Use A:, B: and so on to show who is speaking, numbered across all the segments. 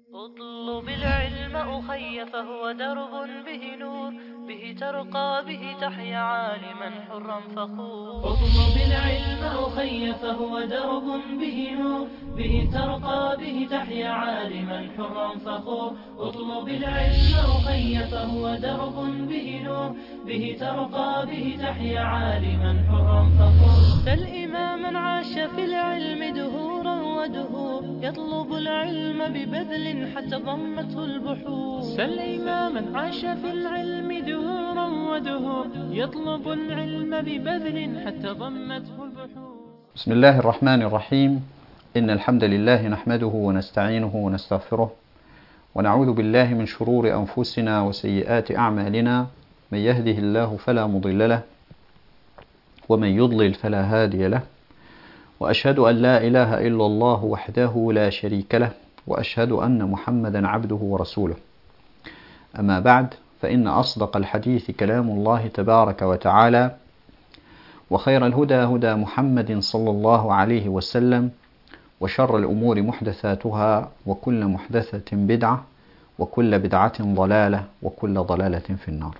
A: اطلب العلم أخي فهو درب به نور، به ترقى به تحيا عالما حرا فخور. اطلب العلم أخي فهو درب به نور، به ترقى به تحيا عالما حرا فخور. اطلب العلم أخي فهو درب به نور، به ترقى به تحيا عالما حرا فخور. سل إماما عاش في العلم دهورا ودهور، يطلب العلم ببذل حتى ضمته البحور. سل إماما عاش في العلم دهورا ودهور، يطلب العلم ببذل حتى ضمته البحور.
B: بسم الله الرحمن الرحيم. إن الحمد لله نحمده ونستعينه ونستغفره، ونعوذ بالله من شرور أنفسنا وسيئات أعمالنا. من يهده الله فلا مضل له، ومن يضلل فلا هادي له. وأشهد أن لا إله إلا الله وحده لا شريك له، وأشهد أن محمدا عبده ورسوله. أما بعد، فإن أصدق الحديث كلام الله تبارك وتعالى، وخير الهدى هدى محمد صلى الله عليه وسلم، وشر الأمور محدثاتها، وكل محدثة بدعة، وكل بدعة ضلالة، وكل ضلالة في النار.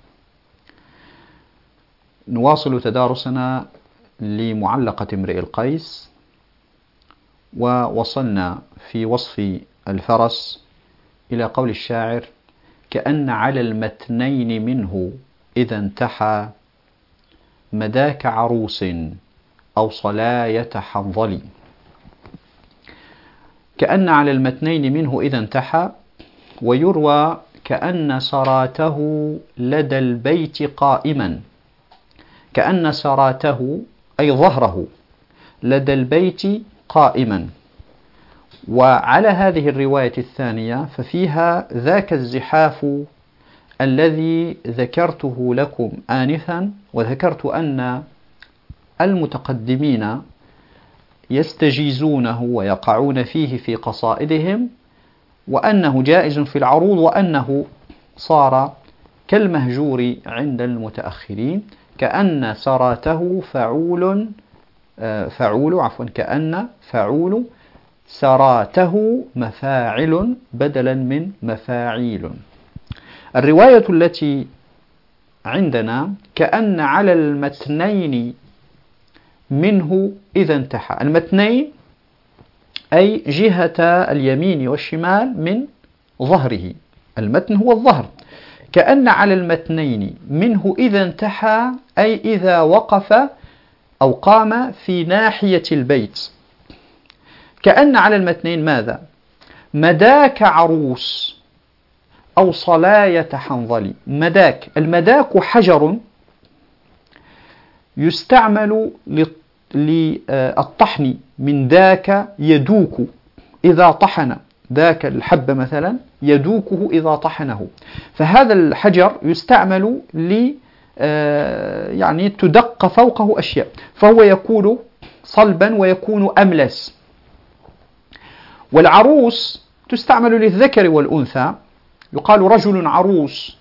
B: نواصل تدارسنا لمعلقة امرئ القيس، ووصلنا في وصف الفرس إلى قول الشاعر: كأن على المتنين منه إذا انتحى، مداك عروس أو صلاية حنظل. كأن على المتنين منه إذا انتحى، ويروى كأن سراته لدى البيت قائما. كأن سراته أي ظهره لدى البيت قائما. وعلى هذه الرواية الثانية ففيها ذاك الزحاف الذي ذكرته لكم آنفا، وذكرت أن المتقدمين يستجيزونه ويقعون فيه في قصائدهم، وأنه جائز في العروض، وأنه صار كالمهجور عند المتأخرين. كأن سراته كأن فعول سراته مفاعل بدلا من مفاعيل. الرواية التي عندنا كأن على المتنين منه إذا انتحى. المتنين أي جهة اليمين والشمال من ظهره. المتن هو الظهر. كأن على المتنين منه إذا انتحى أي إذا وقف أو قام في ناحية البيت. كأن على المتنين ماذا؟ مداك عروس أو صلاية حنظل. مداك، المداك حجر يستعمل للطحن من داك يدوك إذا طحن. ذاك الحب مثلا يدوكه إذا طحنه. فهذا الحجر يستعمل يعني تدق فوقه أشياء، فهو يكون صلبا ويكون أملس. والعروس تستعمل للذكر والأنثى، يقال رجل عروس،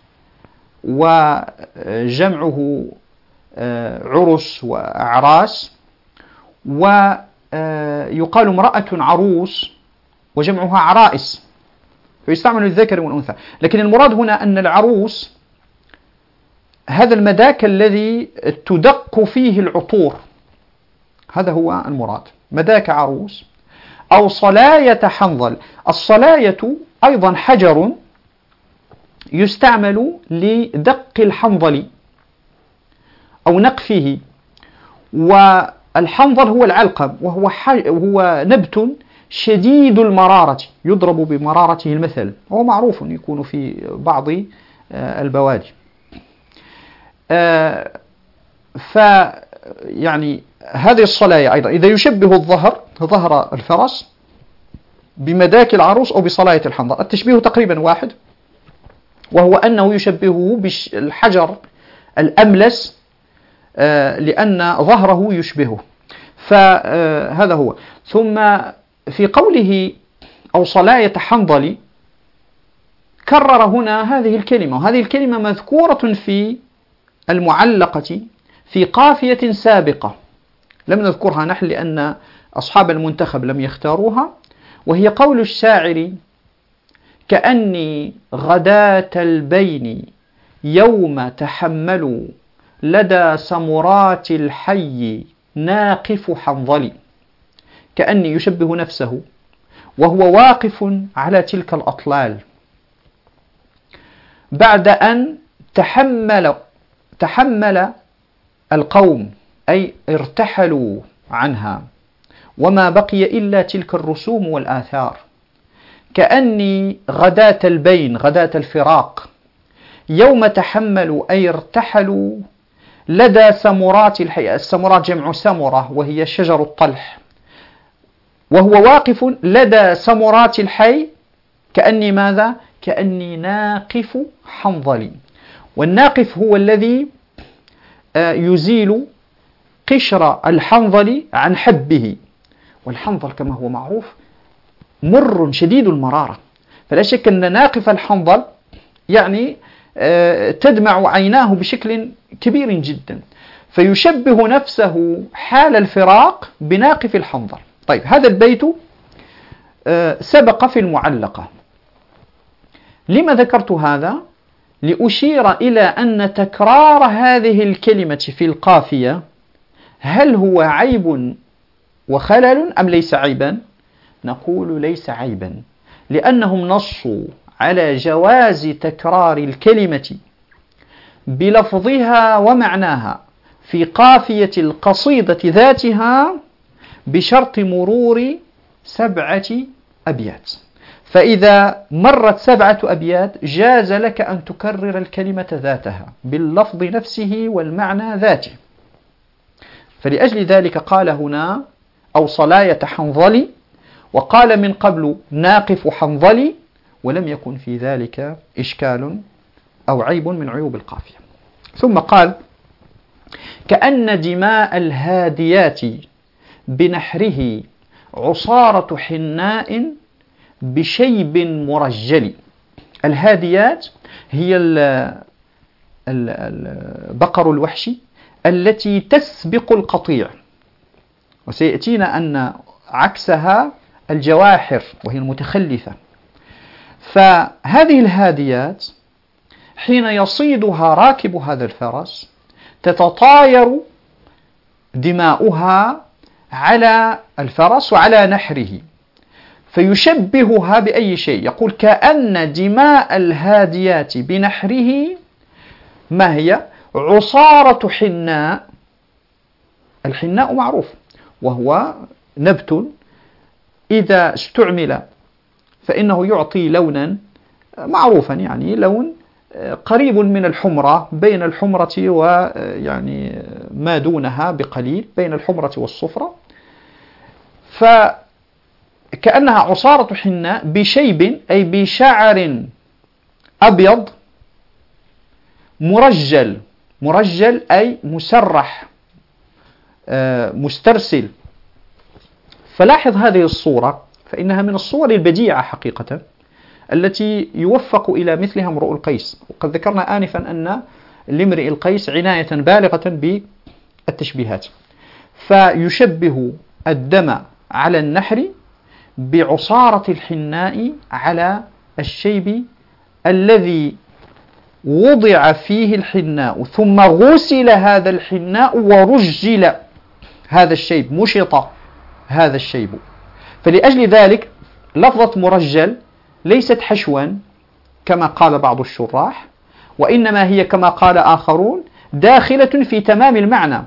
B: وجمعه عرس وأعراس. ويقال امرأة عروس وجمعها عرائس، فيستعمل للذكر والأنثى. لكن المراد هنا أن العروس هذا المداك الذي تدق فيه العطور، هذا هو المراد. مداك عروس أو صلاية حنظل. الصلاية أيضا حجر يستعمل لدق الحنظل أو نقفه. والحنظل هو العلقم، وهو نبت شديد المرارة، يضرب بمرارته المثل، هو معروف يكون في بعض البوادي. فيعني هذه الصلاية أيضا إذا يشبه ظهر الفرس بمداك العروس أو بصلاية الحنظل، التشبيه تقريبا واحد، وهو أنه يشبهه بالحجر الأملس لأن ظهره يشبهه. فهذا هو. ثم في قوله أو صلاية حنظل كرر هنا هذه الكلمة، وهذه الكلمة مذكورة في المعلقة في قافية سابقة، لم نذكرها نحن لأن أصحاب المنتخب لم يختاروها، وهي قول الشاعر: كأني غداة البين يوم تحملوا لدى سمرات الحي ناقف حنظلي. كأني يشبه نفسه وهو واقف على تلك الأطلال بعد أن تحمل القوم، أي ارتحلوا عنها وما بقي إلا تلك الرسوم والآثار. كأني غداة البين، غداة الفراق، يوم تحملوا أي ارتحلوا لدى سمرات الحي. السمرات جمع سمرة وهي شجر الطلح، وهو واقف لدى سمرات الحي. كأني ماذا؟ كأني ناقف حنظلي. والناقف هو الذي يزيل قشر الحنظل عن حبه، والحنظل كما هو معروف مر شديد المرارة، فلا شك أن ناقف الحنظل يعني تدمع عيناه بشكل كبير جدا، فيشبه نفسه حال الفراق بناقف الحنظل. طيب، هذا البيت سبق في المعلقة. لما ذكرت هذا؟ لأشير إلى أن تكرار هذه الكلمة في القافية هل هو عيب وخلل أم ليس عيبا؟ نقول ليس عيبا، لأنهم نصوا على جواز تكرار الكلمة بلفظها ومعناها في قافية القصيدة ذاتها بشرط مرور 7 أبيات. فإذا مرت 7 أبيات جاز لك أن تكرر الكلمة ذاتها باللفظ نفسه والمعنى ذاته. فلأجل ذلك قال هنا أو صلاية حنظلي، وقال من قبل ناقف حنظلي، ولم يكن في ذلك إشكال أو عيب من عيوب القافية. ثم قال كأن دماء الهاديات بنحره عصارة حناء بشيب مرجل. الهاديات هي البقر الوحشي التي تسبق القطيع، وسيأتينا أن عكسها الجواحر وهي المتخلفة. فهذه الهاديات حين يصيدها راكب هذا الفرس تتطاير دماؤها على الفرس وعلى نحره، فيشبهها بأي شيء. يقول كأن دماء الهاديات بنحره ما هي؟ عصارة حناء. الحناء معروف وهو نبت إذا استعمل فإنه يعطي لونا معروفا، يعني لون قريب من الحمرة، بين الحمرة ويعني ما دونها بقليل، بين الحمرة والصفرة. فكأنها عصارة حناء بشيب أي بشعر أبيض مرجل. مرجل أي مسرح مسترسل. فلاحظ هذه الصورة، فإنها من الصور البديعة حقيقة التي يوفق إلى مثلها امرؤ القيس. وقد ذكرنا آنفا أن لامرئ القيس عناية بالغة بالتشبيهات، فيشبه الدم على النحر بعصارة الحناء على الشيب الذي وضع فيه الحناء، ثم غسل هذا الحناء ورجل هذا الشيب، مشط هذا الشيب. فلأجل ذلك لفظة مرجل ليست حشوا كما قال بعض الشراح، وإنما هي كما قال آخرون داخلة في تمام المعنى.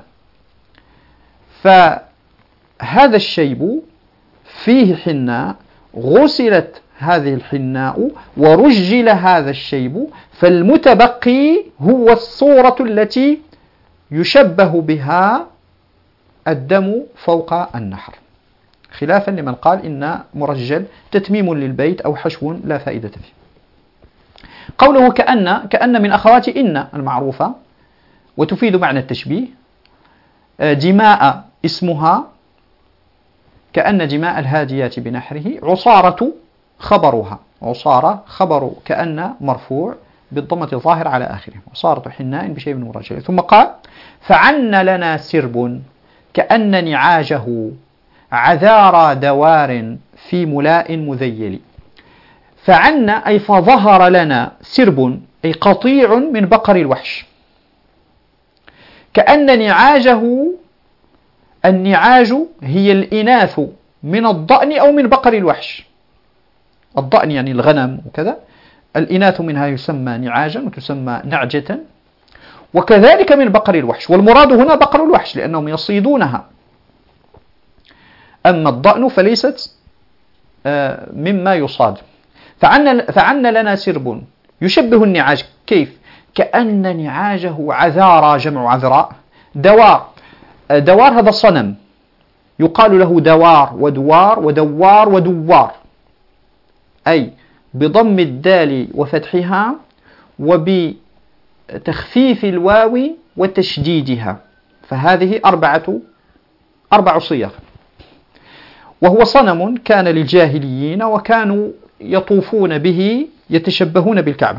B: فهذا الشيب فيه حناء، غسلت هذه الحناء ورجل هذا الشيب، فالمتبقي هو الصورة التي يشبه بها الدم فوق النحر، خلافا لمن قال إن مرجل تتميم للبيت أو حشو لا فائدة فيه. قوله كأن من أخوات إن المعروفة وتفيد معنى التشبيه. دماء اسمها، كأن دماء الهاديات بنحره. عصارة خبرها، عصارة خبر كأن مرفوع بالضمة الظاهر على آخره، عصارة حناء بشيء من مرجل. ثم قال فعن لنا سرب كأن نعاجه عذارى دوار في ملاء مذيل. فعنا أي فظهر لنا سرب أي قطيع من بقر الوحش، كأن النعاج هي الإناث من الضأن أو من بقر الوحش. الضأن يعني الغنم وكذا، الإناث منها يسمى نعاجا وتسمى نعجة، وكذلك من بقر الوحش، والمراد هنا بقر الوحش لأنهم يصيدونها. أما الضأن فليست مما يصاد. فعن لنا سرب يشبه النعاج. كيف؟ كأن نعاجه عذارى، جمع عذراء، دوار. دوار هذا صنم يقال له دوار ودوار ودوار ودوار، أي بضم الدال وفتحها وبتخفيف الواو وتشديدها، فهذه أربع صيغ. وهو صنم كان للجاهليين وكانوا يطوفون به يتشبهون بالكعبة.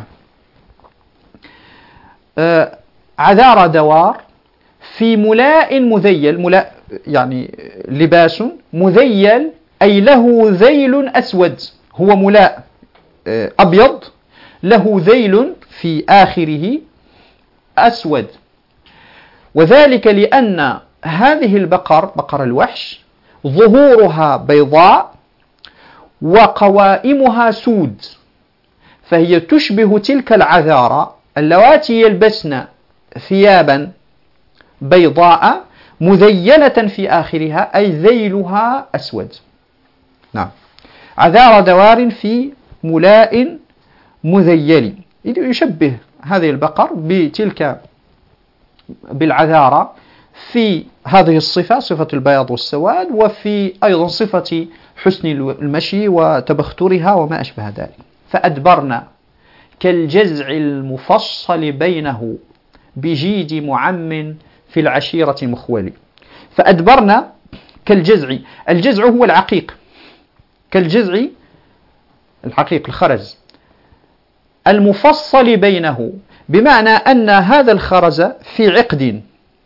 B: عذارى دوار في ملاء مذيل، ملاء يعني لباس، مذيل أي له ذيل أسود، هو ملاء أبيض له ذيل في آخره أسود، وذلك لأن هذه بقر الوحش ظهورها بيضاء وقوائمها سود، فهي تشبه تلك العذارى اللواتي يلبسن ثيابا بيضاء مذيلة في آخرها أي ذيلها أسود. نعم، عذارى دوار في ملاء مذيل، يشبه هذه البقر بالعذارى في هذه الصفة، صفة البياض والسواد، وفي أيضا صفة حسن المشي وتبخترها وما أشبه ذلك. فأدبرنا كالجزع المفصل بينه بجيد معم في العشيرة مخولي. فأدبرنا كالجزع، الجزع هو العقيق، كالجزع الحقيق الخرز المفصل بينه، بمعنى أن هذا الخرز في عقد،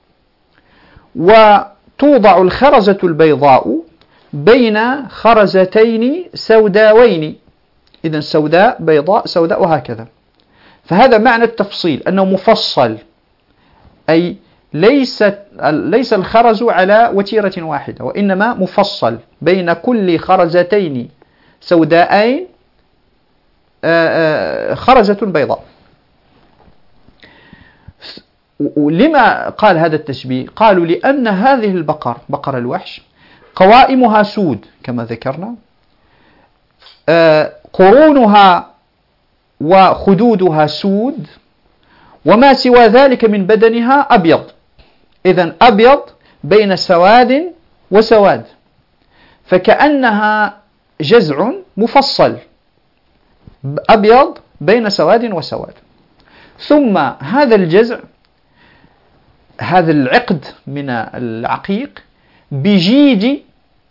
B: وتوضع الخرزة البيضاء بين خرزتين سوداوين، إذن سوداء بيضاء سوداء وهكذا. فهذا معنى التفصيل، أنه مفصل، أي ليس الخرز على وتيرة واحدة، وإنما مفصل بين كل خرزتين سوداءين خرزة بيضاء. لما قال هذا التشبيه؟ قالوا لأن هذه بقر الوحش قوائمها سود كما ذكرنا، قرونها وخدودها سود، وما سوى ذلك من بدنها أبيض، إذن أبيض بين سواد وسواد، فكأنها جزع مفصل أبيض بين سواد وسواد. ثم هذا الجزع، هذا العقد من العقيق بجيد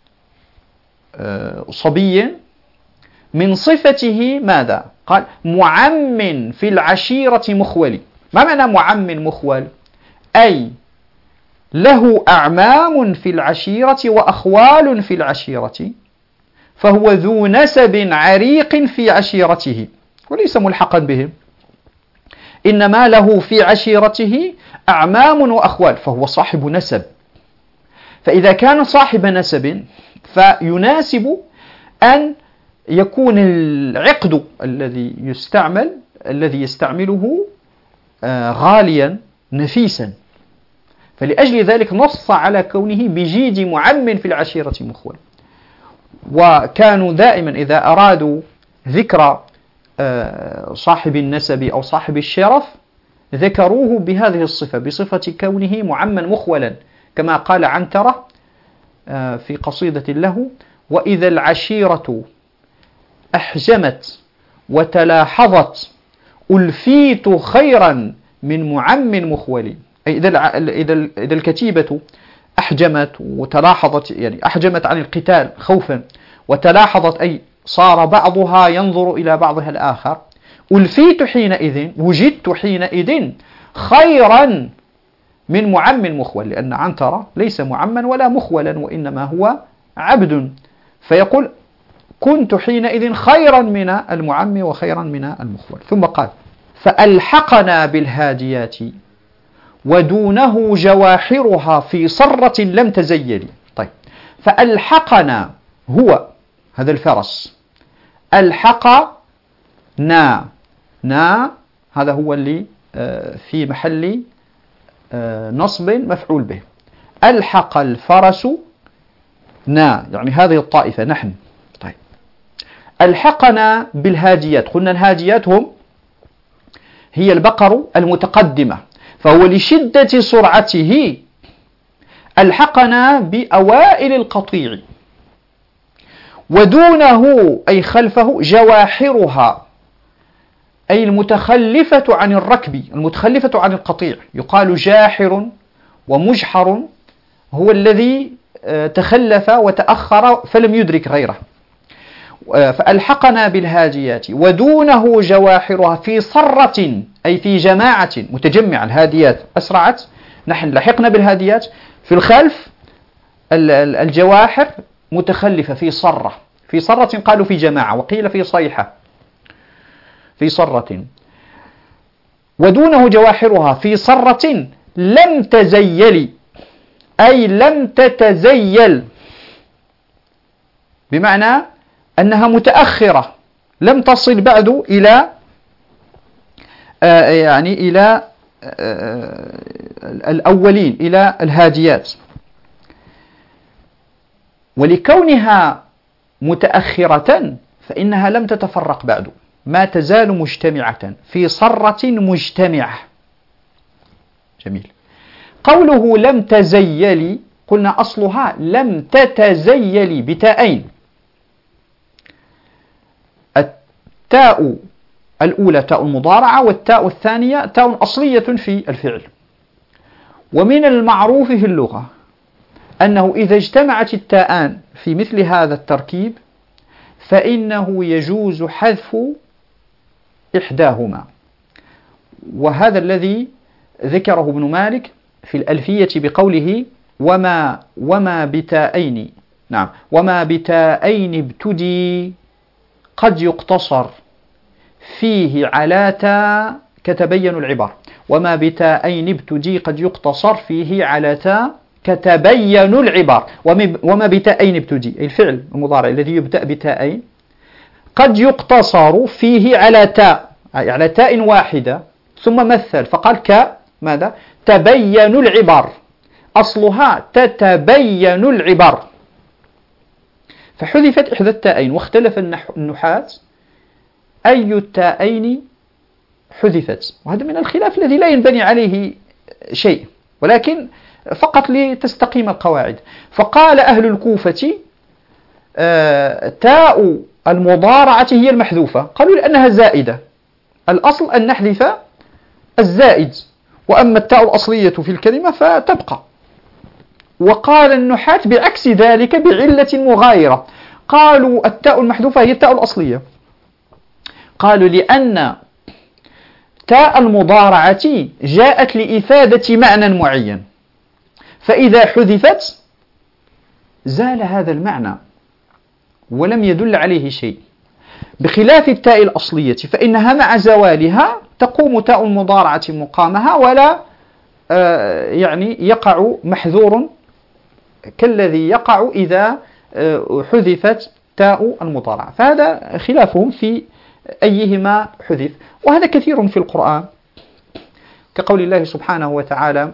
B: صبي من صفته ماذا؟ قال معم في العشيرة مخول. ما معنى معم مخول؟ أي له أعمام في العشيرة وأخوال في العشيرة، فهو ذو نسب عريق في عشيرته وليس ملحقا بهم، إنما له في عشيرته أعمام وأخوال، فهو صاحب نسب. فإذا كان صاحب نسب فيناسب أن يكون العقد الذي يستعمله غاليا نفيسا، فلأجل ذلك نص على كونه بجيد معم في العشيرة مخول. وكانوا دائما إذا أرادوا ذكر صاحب النسب أو صاحب الشرف ذكروه بهذه الصفة، بصفة كونه معما مخولا، كما قال عنترة في قصيدة له: وإذا العشيرة أحجمت وتلاحظت ألفيت خيرا من معم مخول. أي إذا الكتيبة أحجمت وتلاحظت، يعني أحجمت عن القتال خوفا، وتلاحظت أي صار بعضها ينظر إلى بعضها الآخر، ألفيت حينئذ، وجدت حينئذ خيرا من معم مخول، لأن عنترة ليس معما ولا مخولا، وإنما هو عبد. فيقول كنت حينئذ خيرا من المعم وخيرا من المخول. ثم قال فألحقنا بالهاديات ودونه جواحرها في صرة لم تزيل. طيب، فألحقنا هو هذا الفرس، ألحقنا هذا هو اللي في محل نصب مفعول به. ألحق الفرس يعني هذه الطائفة نحن. طيب، ألحقنا بالهاديات، قلنا الهاديات هي البقر المتقدمة، فهو لشدة سرعته ألحقنا بأوائل القطيع، ودونه أي خلفه جواحرها أي المتخلفة عن الركب، المتخلفة عن القطيع. يقال جاحر ومجحر هو الذي تخلف وتأخر فلم يدرك غيره. فألحقنا بالهاديات ودونه جواحرها في صرة أي في جماعة متجمعة. الهاديات أسرعت، نحن لحقنا بالهاديات، في الخلف الجواحر متخلفة في صرة، في صرة قالوا في جماعة، وقيل في صيحة، في صرة. ودونه جواحرها في صرة لم تزيل أي لم تتزيل، بمعنى أنها متأخرة، لم تصل بعد إلى إلى الأولين، إلى الهاديات. ولكونها متأخرة فإنها لم تتفرق بعد، ما تزال مجتمعة في صرة مجتمعة. جميل. قوله لم تزيل، قلنا أصلها لم تتزيل بتاءين، التاء الأولى تاء المضارعة، والتاء الثانية تاء أصلية في الفعل. ومن المعروف في اللغة أنه إذا اجتمعت التاءان في مثل هذا التركيب فإنه يجوز حذف إحداهما، وهذا الذي ذكره ابن مالك في الألفية بقوله وما بتاءين، نعم، وما بتاءين ابتدي قد يقتصر فيه على تاء كتبين العبار. وما بتاءين ابتدي قد يقتصر فيه على تاء كتبين العبار. وما بتاءين ابتدي أي الفعل المضارع الذي يبدأ بتاءين قد يقتصر فيه على تاء، أي على تاء واحدة، ثم مثل فقال ماذا؟ تبين العبار، أصلها تتبين العبار، فحذفت إحدى التاءين. واختلف النحاة أي التاءين حذفت، وهذا من الخلاف الذي لا ينبني عليه شيء، ولكن فقط لتستقيم القواعد. فقال أهل الكوفة تاء المضارعة هي المحذوفة، قالوا لأنها زائدة، الأصل أن نحذف الزائد، وأما التاء الأصلية في الكلمة فتبقى. وقال النحاة بعكس ذلك بعلة مغايرة، قالوا التاء المحذوفة هي التاء الأصلية، قالوا لأن تاء المضارعة جاءت لإفادة معنى معين، فإذا حذفت زال هذا المعنى ولم يدل عليه شيء، بخلاف التاء الأصلية فإنها مع زوالها تقوم تاء المضارعة مقامها، ولا يقع محذور كالذي يقع إذا حذفت تاء المضارعة. فهذا خلافهم في أيهما حذف، وهذا كثير في القرآن، كقول الله سبحانه وتعالى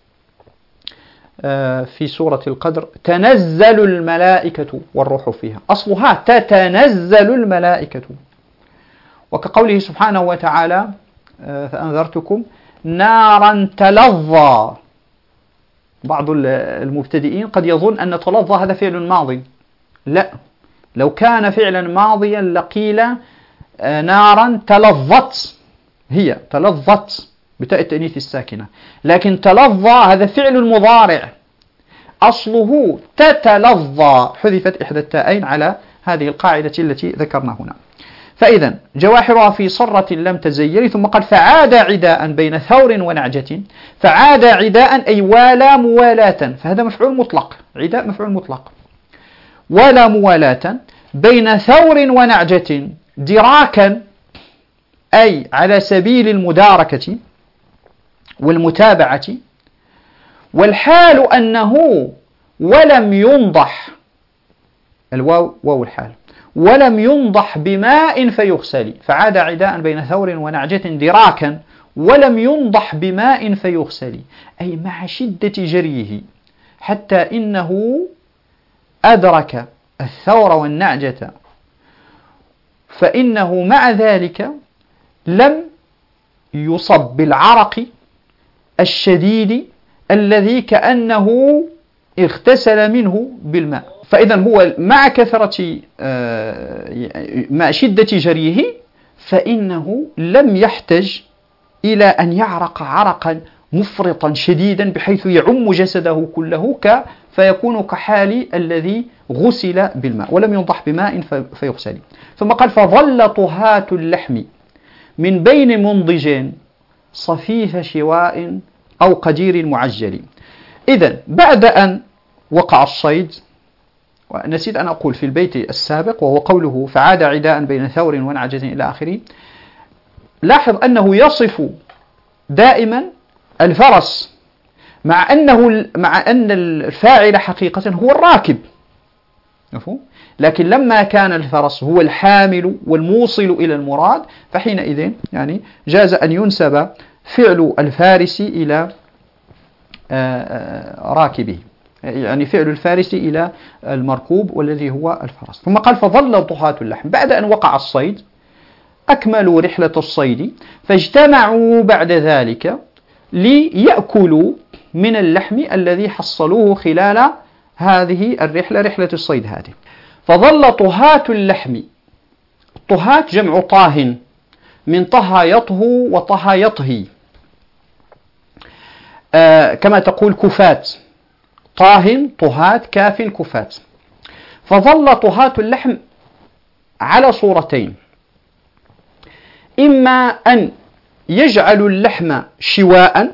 B: في سورة القدر تنزل الملائكة والروح فيها، أصلها تتنزل الملائكة. وكقوله سبحانه وتعالى فأنذرتكم نارا تلظى، بعض المبتدئين قد يظن أن تلظى هذا فعل ماضي، لا، لو كان فعلا ماضيا لقيل نارا تلظت، هي تلظت بتاء التأنيث الساكنة، لكن تلظى هذا فعل مضارع أصله تتلظى، حذفت إحدى التاءين على هذه القاعدة التي ذكرنا هنا. فإذا جواحرها في صرة لم تزيل. ثم قال فعاد عداء بين ثور ونعجة، فعاد عداء أي والى موالاة، فهذا مفعول مطلق، عداء مفعول مطلق، ولا موالاة، بين ثور ونعجة دراكا، أي على سبيل المداركة والمتابعة، والحال أنه ولم ينضح، الواو واو الحال، ولم ينضح بماء فيغسل، فعاد عداء بين ثور ونعجة دراكا ولم ينضح بماء فيغسل، أي مع شدة جريه حتى إنه أدرك الثور والنعجة، فإنه مع ذلك لم يصب بالعرق الشديد الذي كأنه اغتسل منه بالماء. فإذا هو مع كثرة مع شدة جريه فإنه لم يحتج إلى أن يعرق عرقا مفرطا شديدا بحيث يعم جسده كله فيكون كحال الذي غسل بالماء، ولم ينضح بماء فيغسل. ثم قال فظل طهاة اللحم من بين منضج صفيف شواء أو قدير معجل. إذن بعد أن وقع الصيد، ونسيت أن أقول في البيت السابق وهو قوله فعاد عداء بين ثور ونعجة إلى آخره، لاحظ أنه يصف دائما الفرس مع أن الفاعل حقيقة هو الراكب، لكن لما كان الفرس هو الحامل والموصل إلى المراد فحينئذ يعني جاز أن ينسب فعل الفارس إلى راكبه، يعني فعل الفارس إلى المركوب والذي هو الفرس. ثم قال فظل طهاة اللحم، بعد أن وقع الصيد أكملوا رحلة الصيد فاجتمعوا بعد ذلك ليأكلوا من اللحم الذي حصلوه خلال هذه الرحلة، رحلة الصيد هذه. فظل طهاة اللحم، طهاة جمع طاه من طه يطهو وطه يطهي، كما تقول كفات، طاه طهاة كاف كفات. فظل طهاة اللحم على صورتين، إما أن يجعلوا اللحم شواء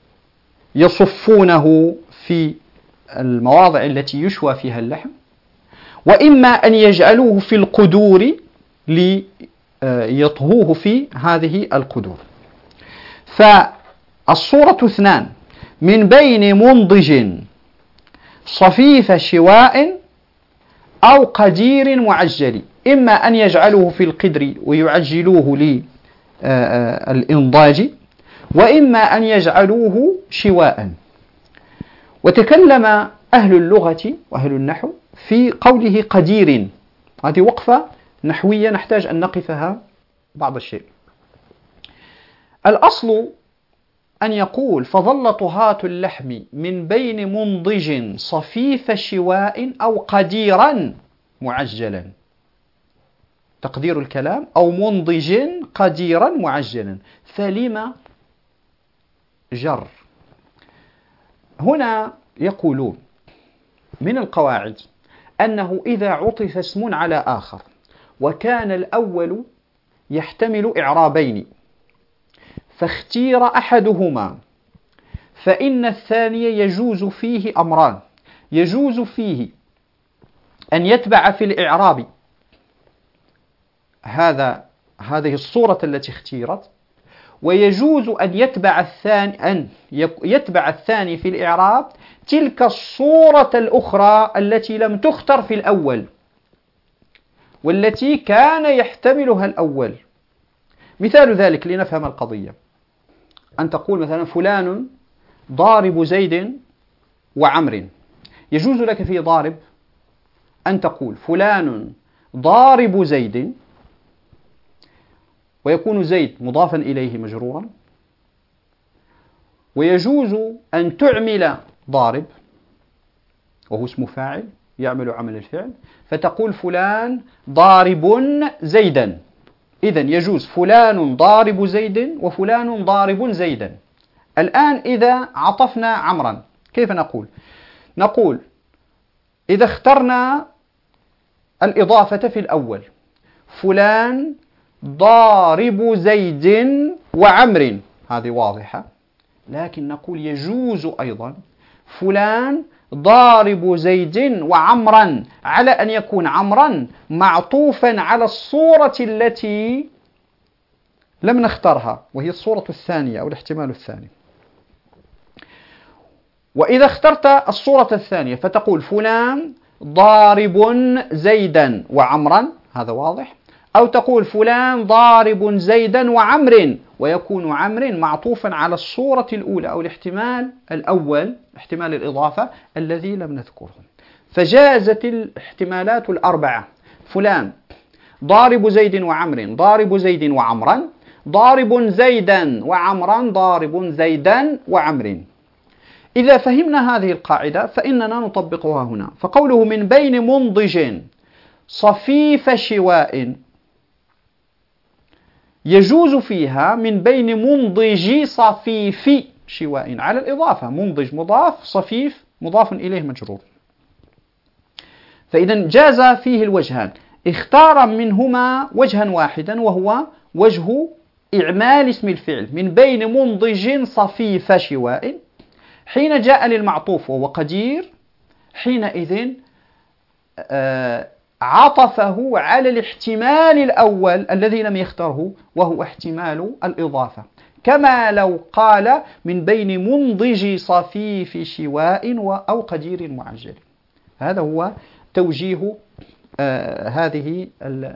B: يصفونه في المواضع التي يشوى فيها اللحم، وإما أن يجعلوه في القدور ليطهوه في هذه القدور. فالصورة اثنان، من بين منضج صفيف شواء أو قدير معجل، إما أن يجعلوه في القدر ويعجلوه للإنضاج، وإما أن يجعلوه شواء. وتكلم أهل اللغة وأهل النحو في قوله قدير، هذه وقفة نحوية نحتاج أن نقفها بعض الشيء. الأصل أن يقول فظل طهاة اللحم من بين منضج صفيف شواء أو قديرا معجلا، تقدير الكلام أو منضج قديرا معجلا، فلما جر؟ هنا يقولون من القواعد أنه إذا عطف اسم على آخر وكان الأول يحتمل إعرابين فاختير أحدهما، فإن الثاني يجوز فيه أمران، يجوز فيه أن يتبع في الإعراب هذه الصورة التي اختيرت، ويجوز أن يتبع الثاني في الإعراب تلك الصورة الأخرى التي لم تختر في الأول والتي كان يحتملها الأول. مثال ذلك لنفهم القضية، أن تقول مثلا فلان ضارب زيد وعمر، يجوز لك في ضارب أن تقول فلان ضارب زيد، ويكون زيد مضافا إليه مجرورا، ويجوز أن تعمل ضارب وهو اسم فاعل يعمل عمل الفعل، فتقول فلان ضارب زيدا. إذن يجوز فلان ضارب زيد وفلان ضارب زيدا. الآن إذا عطفنا عمرا كيف نقول؟ نقول إذا اخترنا الإضافة في الأول فلان ضارب زيد وعمر، هذه واضحة، لكن نقول يجوز أيضا فلان ضارب زيد وعمرا، على أن يكون عمرا معطوفا على الصورة التي لم نختارها، وهي الصورة الثانية أو الاحتمال الثاني. وإذا اخترت الصورة الثانية فتقول فلان ضارب زيدا وعمرا، هذا واضح، أو تقول فلان ضارب زيدا وعمر، ويكون عمر معطوفا على الصورة الأولى أو الاحتمال الأول، احتمال الإضافة الذي لم نذكره. فجازت الاحتمالات الأربعة: فلان ضارب زيد وعمر، ضارب زيد وعمرا، ضارب زيدا وعمرا، ضارب زيدا وعمر. إذا فهمنا هذه القاعدة فإننا نطبقها هنا. فقوله من بين منضج صفيف شواء، يجوز فيها من بين منضج صفيف شواء على الإضافة، منضج مضاف، صفيف مضاف إليه مجرور. فإذا جاز فيه الوجهان، اختار منهما وجها واحدا وهو وجه إعمال اسم الفعل من بين منضج صفيف شواء. حين جاء للمعطوف وهو قدير، حينئذ عطفه على الاحتمال الأول الذي لم يختاره وهو احتمال الإضافة، كما لو قال من بين منضج صفيف شواء أو قدير معجل. هذا هو توجيه هذه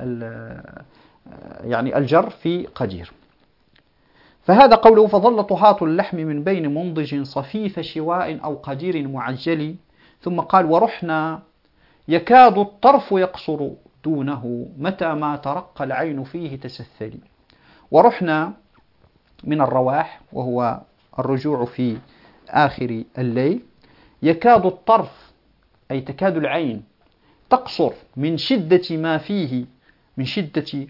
B: يعني الجر في قدير. فهذا قوله فظل طحاة اللحم من بين منضج صفيف شواء أو قدير معجل. ثم قال ورحنا يكاد الطرف يقصر دونه متى ما ترقى العين فيه تسثلي. ورحنا من الرواح وهو الرجوع في آخر الليل. يكاد الطرف أي تكاد العين تقصر من شدة ما فيه، من شدة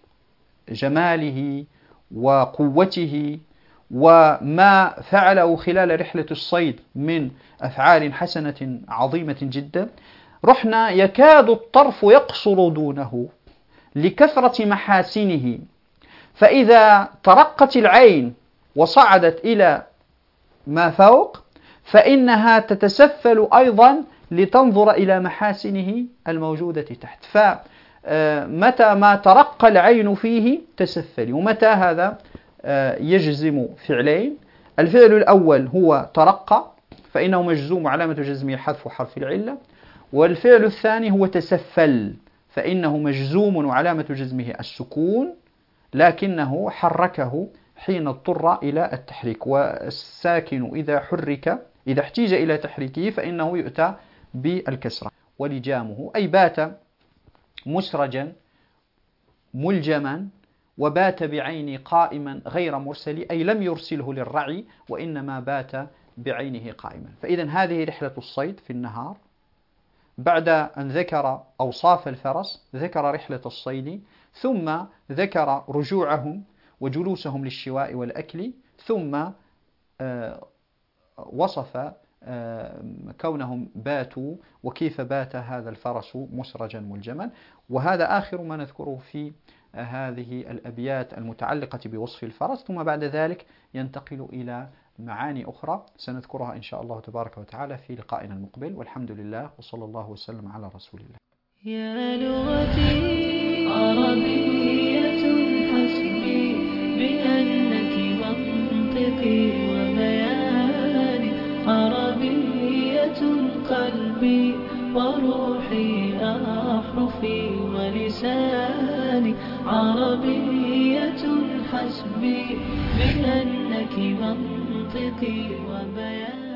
B: جماله وقوته وما فعله خلال رحلة الصيد من أفعال حسنة عظيمة جدا. رحنا يكاد الطرف يقصر دونه لكثرة محاسنه، فإذا ترقت العين وصعدت إلى ما فوق فإنها تتسفل أيضا لتنظر إلى محاسنه الموجودة تحت. فمتى ما ترقى العين فيه تسفل. ومتى هذا يجزم فعلين: الفعل الأول هو ترقى فإنه مجزوم علامة جزمه حذف حرف العلة، والفعل الثاني هو تسفل فإنه مجزوم وعلامة جزمه السكون لكنه حركه حين اضطر إلى التحريك. والساكن إذا حرك إذا احتيج إلى تحريكه فإنه يؤتى بالكسرة. ولجامه أي بات مسرجا ملجما وبات بعيني قائما غير مرسل، أي لم يرسله للرعي وإنما بات بعينه قائما. فإذا هذه رحلة الصيد في النهار. بعد أن ذكر أوصاف الفرس ذكر رحلة الصيد، ثم ذكر رجوعهم وجلوسهم للشواء والأكل، ثم وصف كونهم باتوا وكيف بات هذا الفرس مسرجا ملجما. وهذا آخر ما نذكره في هذه الأبيات المتعلقة بوصف الفرس. ثم بعد ذلك ينتقل إلى معاني أخرى سنذكرها إن شاء الله تبارك وتعالى في لقائنا المقبل. والحمد لله وصلى الله وسلم على رسول الله.
A: يا لغتي عربية حسبي بأنك منطقي وبياني، عربية قلبي وروحي أحرفي ولساني، عربية حسبي بأنك منطقي وبياني.